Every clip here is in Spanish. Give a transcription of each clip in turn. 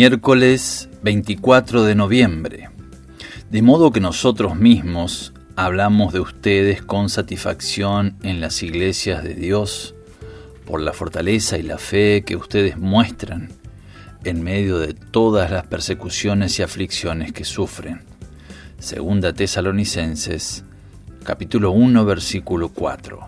Miércoles 24 de noviembre. De modo que nosotros mismos hablamos de ustedes con satisfacción en las iglesias de Dios por la fortaleza y la fe que ustedes muestran en medio de todas las persecuciones y aflicciones que sufren. Segunda Tesalonicenses, capítulo 1, versículo 4.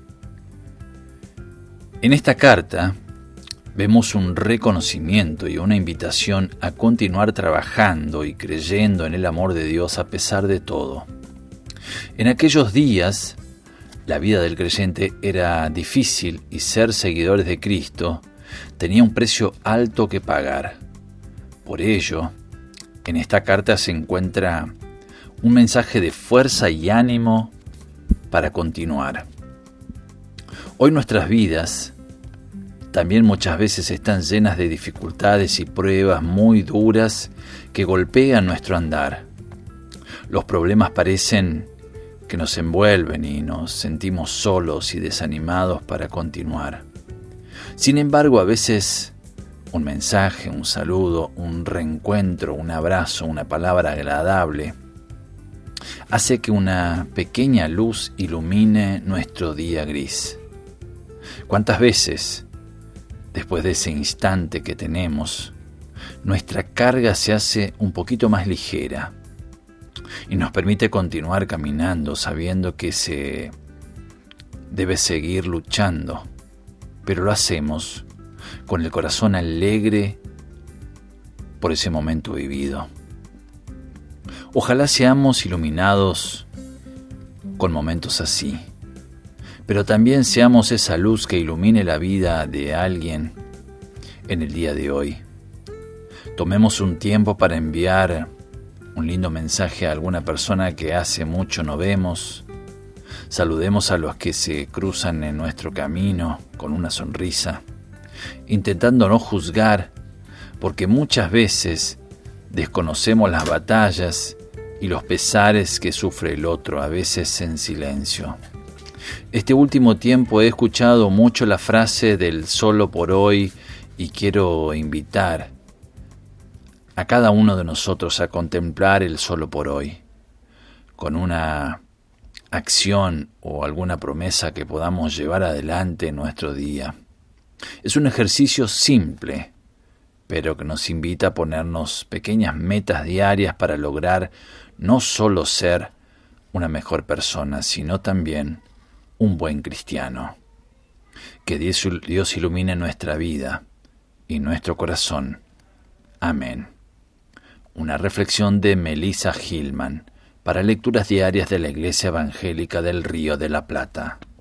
En esta carta vemos un reconocimiento y una invitación a continuar trabajando y creyendo en el amor de Dios a pesar de todo. En aquellos días, la vida del creyente era difícil y ser seguidores de Cristo tenía un precio alto que pagar. Por ello, en esta carta se encuentra un mensaje de fuerza y ánimo para continuar. Hoy nuestras vidas también muchas veces están llenas de dificultades y pruebas muy duras que golpean nuestro andar. Los problemas parecen que nos envuelven y nos sentimos solos y desanimados para continuar. Sin embargo, a veces un mensaje, un saludo, un reencuentro, un abrazo, una palabra agradable hace que una pequeña luz ilumine nuestro día gris. ¿Cuántas veces, después de ese instante que tenemos, nuestra carga se hace un poquito más ligera y nos permite continuar caminando sabiendo que se debe seguir luchando, pero lo hacemos con el corazón alegre por ese momento vivido? Ojalá seamos iluminados con momentos así, pero también seamos esa luz que ilumine la vida de alguien en el día de hoy. Tomemos un tiempo para enviar un lindo mensaje a alguna persona que hace mucho no vemos. Saludemos a los que se cruzan en nuestro camino con una sonrisa, intentando no juzgar, porque muchas veces desconocemos las batallas y los pesares que sufre el otro, a veces en silencio. Este último tiempo he escuchado mucho la frase del solo por hoy y quiero invitar a cada uno de nosotros a contemplar el solo por hoy, con una acción o alguna promesa que podamos llevar adelante en nuestro día. Es un ejercicio simple, pero que nos invita a ponernos pequeñas metas diarias para lograr no solo ser una mejor persona, sino también un buen cristiano. Que Dios ilumine nuestra vida y nuestro corazón. Amén. Una reflexión de Melissa Hillman para lecturas diarias de la Iglesia Evangélica del Río de la Plata.